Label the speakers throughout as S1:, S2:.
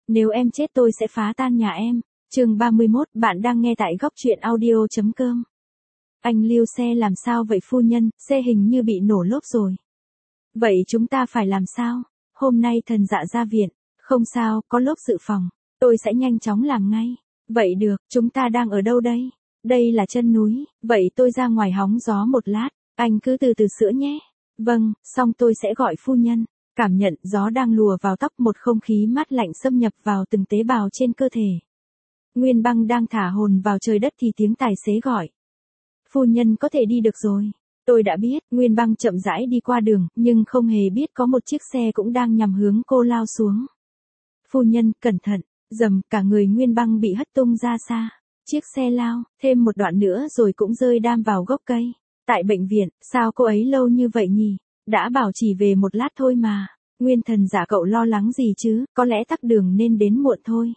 S1: Nếu em chết tôi sẽ phá tan nhà em. Chương 31, bạn đang nghe tại góc truyện audio.com. Anh Lưu, xe làm sao vậy phu nhân, xe hình như bị nổ lốp rồi. Vậy chúng ta phải làm sao? Hôm nay thần dạ ra viện. Không sao, có lốp dự phòng. Tôi sẽ nhanh chóng làm ngay. Vậy được, chúng ta đang ở đâu đây? Đây là chân núi, vậy tôi ra ngoài hóng gió một lát. Anh cứ từ từ sữa nhé. Vâng, xong tôi sẽ gọi phu nhân. Cảm nhận gió đang lùa vào tóc, một không khí mát lạnh xâm nhập vào từng tế bào trên cơ thể. Nguyên Băng đang thả hồn vào trời đất thì tiếng tài xế gọi. Phu nhân có thể đi được rồi. Tôi đã biết. Nguyên Băng chậm rãi đi qua đường, nhưng không hề biết có một chiếc xe cũng đang nhằm hướng cô lao xuống. Phu nhân, cẩn thận. Dầm, cả người Nguyên Băng bị hất tung ra xa. Chiếc xe lao, thêm một đoạn nữa rồi cũng rơi đam vào gốc cây. Tại bệnh viện, sao cô ấy lâu như vậy nhỉ? Đã bảo chỉ về một lát thôi mà. Nguyên Thần Dạ, cậu lo lắng gì chứ, có lẽ tắc đường nên đến muộn thôi.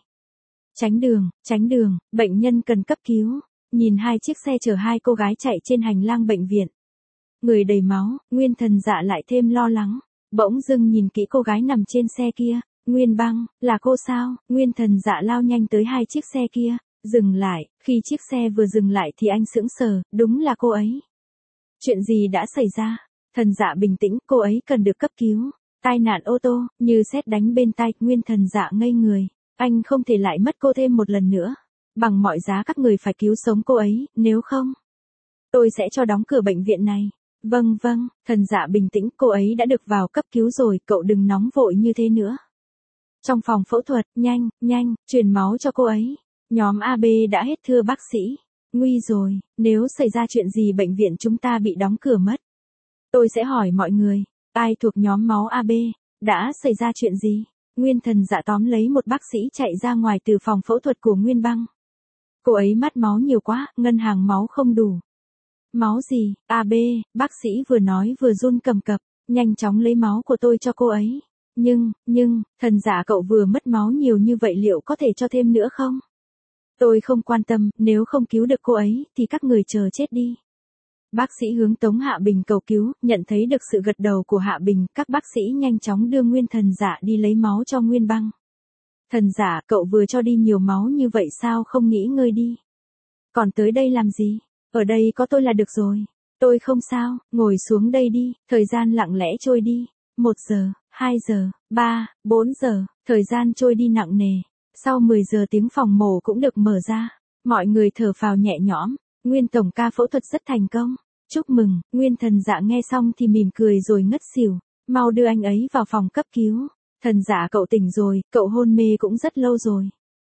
S1: Tránh đường, bệnh nhân cần cấp cứu. Nhìn hai chiếc xe chở hai cô gái chạy trên hành lang bệnh viện. Người đầy máu, Nguyên Thần Dạ lại thêm lo lắng. Bỗng dưng nhìn kỹ cô gái nằm trên xe kia. Nguyên Băng, là cô sao? Nguyên Thần Dạ lao nhanh tới hai chiếc xe kia, dừng lại. Khi chiếc xe vừa dừng lại thì anh sững sờ, đúng là cô ấy. Chuyện gì đã xảy ra? Thần Dạ bình tĩnh, cô ấy cần được cấp cứu. Tai nạn ô tô, như sét đánh bên tai. Nguyên Thần Dạ ngây người. Anh không thể lại mất cô thêm một lần nữa. Bằng mọi giá các người phải cứu sống cô ấy, nếu không, tôi sẽ cho đóng cửa bệnh viện này. Vâng, Thần Dạ bình tĩnh, cô ấy đã được vào cấp cứu rồi, cậu đừng nóng vội như thế nữa. Trong phòng phẫu thuật, nhanh, truyền máu cho cô ấy. Nhóm AB đã hết thưa bác sĩ. Nguy rồi, nếu xảy ra chuyện gì bệnh viện chúng ta bị đóng cửa mất. Tôi sẽ hỏi mọi người, ai thuộc nhóm máu AB, đã xảy ra chuyện gì? Nguyên Thần Dạ tóm lấy một bác sĩ chạy ra ngoài từ phòng phẫu thuật của Nguyên Băng. Cô ấy mất máu nhiều quá, ngân hàng máu không đủ. Máu gì? AB, bác sĩ vừa nói vừa run cầm cập, nhanh chóng lấy máu của tôi cho cô ấy. Nhưng, Thần Dạ cậu vừa mất máu nhiều như vậy liệu có thể cho thêm nữa không? Tôi không quan tâm, nếu không cứu được cô ấy thì các người chờ chết đi. Bác sĩ hướng Tống Hạ Bình cầu cứu, nhận thấy được sự gật đầu của Hạ Bình, các bác sĩ nhanh chóng đưa Nguyên Thần Dạ đi lấy máu cho Nguyên Băng. Thần Dạ, cậu vừa cho đi nhiều máu như vậy sao không nghỉ ngơi đi? Còn tới đây làm gì? Ở đây có tôi là được rồi. Tôi không sao, ngồi xuống đây đi. Thời gian lặng lẽ trôi đi. 1 giờ, 2 giờ, 3, 4 giờ, thời gian trôi đi nặng nề. Sau 10 giờ tiếng phòng mổ cũng được mở ra. Mọi người thở phào nhẹ nhõm. Nguyên tổng ca phẫu thuật rất thành công. Chúc mừng. Nguyên Thần Dạ nghe xong thì mỉm cười rồi ngất xỉu. Mau đưa anh ấy vào phòng cấp cứu. Thần Dạ cậu tỉnh rồi, cậu hôn mê cũng rất lâu rồi.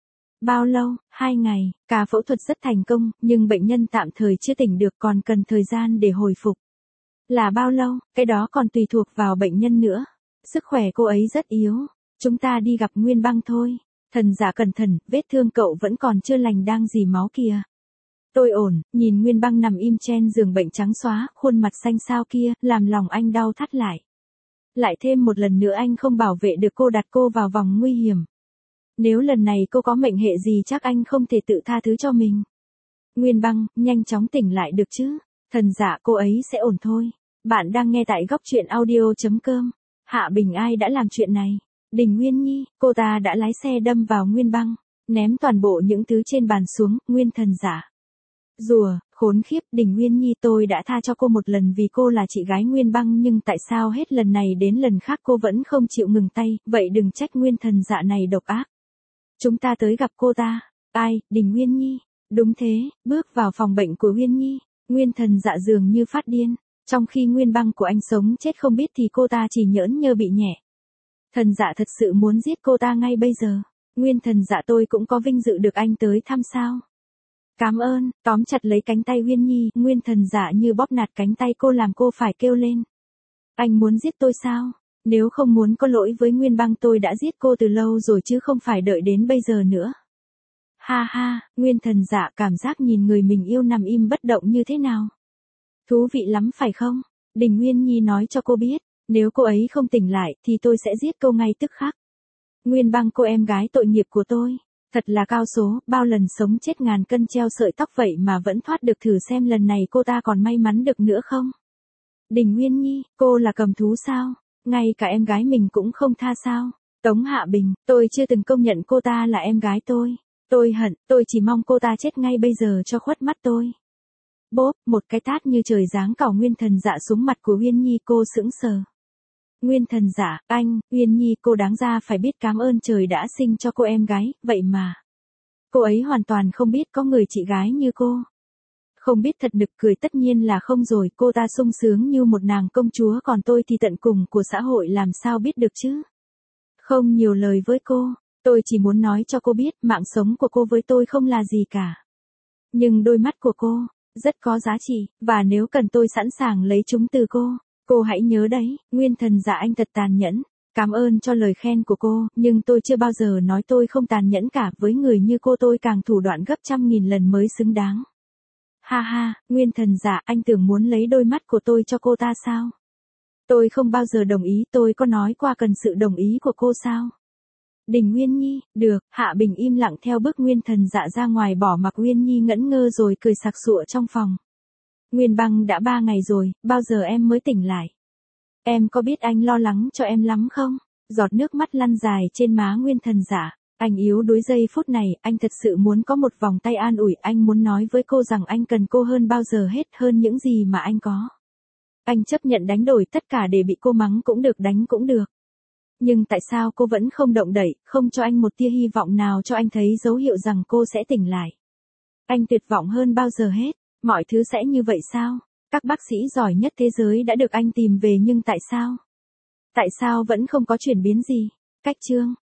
S1: Bao lâu? 2 ngày, ca phẫu thuật rất thành công, nhưng bệnh nhân tạm thời chưa tỉnh được, còn cần thời gian để hồi phục. Là bao lâu? Cái đó còn tùy thuộc vào bệnh nhân nữa. Sức khỏe cô ấy rất yếu. Chúng ta đi gặp Nguyên Băng thôi. Thần Dạ cẩn thận, vết thương cậu vẫn còn chưa lành đang rỉ máu kìa. Tôi ổn. Nhìn Nguyên Băng nằm im trên giường bệnh trắng xóa, khuôn mặt xanh xao kia, làm lòng anh đau thắt lại. Lại thêm một lần nữa anh không bảo vệ được cô, đặt cô vào vòng nguy hiểm. Nếu lần này cô có mệnh hệ gì chắc anh không thể tự tha thứ cho mình. Nguyên Băng, nhanh chóng tỉnh lại được chứ. Thần Dạ, cô ấy sẽ ổn thôi. Bạn đang nghe tại góc truyện audio.com. Hạ Bình ai đã làm chuyện này? Đình Nguyên Nhi, cô ta đã lái xe đâm vào Nguyên Băng, ném toàn bộ những thứ trên bàn xuống. Nguyên Thần Dạ. Rùa, khốn khiếp. Đình Nguyên Nhi, tôi đã tha cho cô một lần vì cô là chị gái Nguyên Băng, nhưng tại sao hết lần này đến lần khác cô vẫn không chịu ngừng tay, vậy đừng trách Nguyên Thần Dạ này độc ác. Chúng ta tới gặp cô ta. Ai? Đình Nguyên Nhi. Đúng thế, bước vào phòng bệnh của Nguyên Nhi. Nguyên Thần Dạ dường như phát điên. Trong khi Nguyên Băng của anh sống chết không biết thì cô ta chỉ nhỡn nhơ bị nhẹ. Thần Dạ thật sự muốn giết cô ta ngay bây giờ. Nguyên Thần Dạ, tôi cũng có vinh dự được anh tới thăm sao. Cảm ơn. Tóm chặt lấy cánh tay Nguyên Nhi, Nguyên Thần Dạ như bóp nạt cánh tay cô làm cô phải kêu lên. Anh muốn giết tôi sao? Nếu không muốn có lỗi với Nguyên Băng tôi đã giết cô từ lâu rồi chứ không phải đợi đến bây giờ nữa. Ha ha, Nguyên Thần Dạ cảm giác nhìn người mình yêu nằm im bất động như thế nào. Thú vị lắm phải không? Đình Nguyên Nhi nói cho cô biết, nếu cô ấy không tỉnh lại thì tôi sẽ giết cô ngay tức khắc. Nguyên Băng, cô em gái tội nghiệp của tôi. Thật là cao số, bao lần sống chết ngàn cân treo sợi tóc vậy mà vẫn thoát được, thử xem lần này cô ta còn may mắn được nữa không? Đình Nguyên Nhi, cô là cầm thú sao? Ngay cả em gái mình cũng không tha sao? Tống Hạ Bình, tôi chưa từng công nhận cô ta là em gái tôi. Tôi hận, tôi chỉ mong cô ta chết ngay bây giờ cho khuất mắt tôi. Bốp, một cái tát như trời giáng cào Nguyên Thần Dạ xuống mặt của Uyên Nhi, cô sững sờ. Nguyên Thần Dạ, anh, Uyên Nhi, cô đáng ra phải biết cảm ơn trời đã sinh cho cô em gái, vậy mà. Cô ấy hoàn toàn không biết có người chị gái như cô. Không biết thật nực cười, tất nhiên là không rồi, cô ta sung sướng như một nàng công chúa, còn tôi thì tận cùng của xã hội, làm sao biết được chứ. Không nhiều lời với cô, tôi chỉ muốn nói cho cô biết mạng sống của cô với tôi không là gì cả. Nhưng đôi mắt của cô, rất có giá trị, và nếu cần tôi sẵn sàng lấy chúng từ cô. Cô hãy nhớ đấy, Nguyên Thần Dạ, anh thật tàn nhẫn. Cảm ơn cho lời khen của cô, nhưng tôi chưa bao giờ nói tôi không tàn nhẫn cả, với người như cô tôi càng thủ đoạn gấp 100.000 lần mới xứng đáng. Ha ha, Nguyên Thần Dạ, anh tưởng muốn lấy đôi mắt của tôi cho cô ta sao? Tôi không bao giờ đồng ý, tôi có nói qua cần sự đồng ý của cô sao? Đình Uyên Nhi, được, Hạ Bình im lặng theo bước Nguyên Thần Dạ ra ngoài, bỏ mặc Uyên Nhi ngẩn ngơ rồi cười sặc sụa trong phòng. Nguyên Băng, đã 3 ngày rồi, bao giờ em mới tỉnh lại? Em có biết anh lo lắng cho em lắm không? Giọt nước mắt lăn dài trên má Nguyên Thần Dạ. Anh yếu đuối giây phút này, anh thật sự muốn có một vòng tay an ủi, anh muốn nói với cô rằng anh cần cô hơn bao giờ hết, hơn những gì mà anh có. Anh chấp nhận đánh đổi tất cả để bị cô mắng cũng được, đánh cũng được. Nhưng tại sao cô vẫn không động đậy, không cho anh một tia hy vọng nào, cho anh thấy dấu hiệu rằng cô sẽ tỉnh lại? Anh tuyệt vọng hơn bao giờ hết. Mọi thứ sẽ như vậy sao? Các bác sĩ giỏi nhất thế giới đã được anh tìm về, nhưng tại sao? Tại sao vẫn không có chuyển biến gì? Cách chương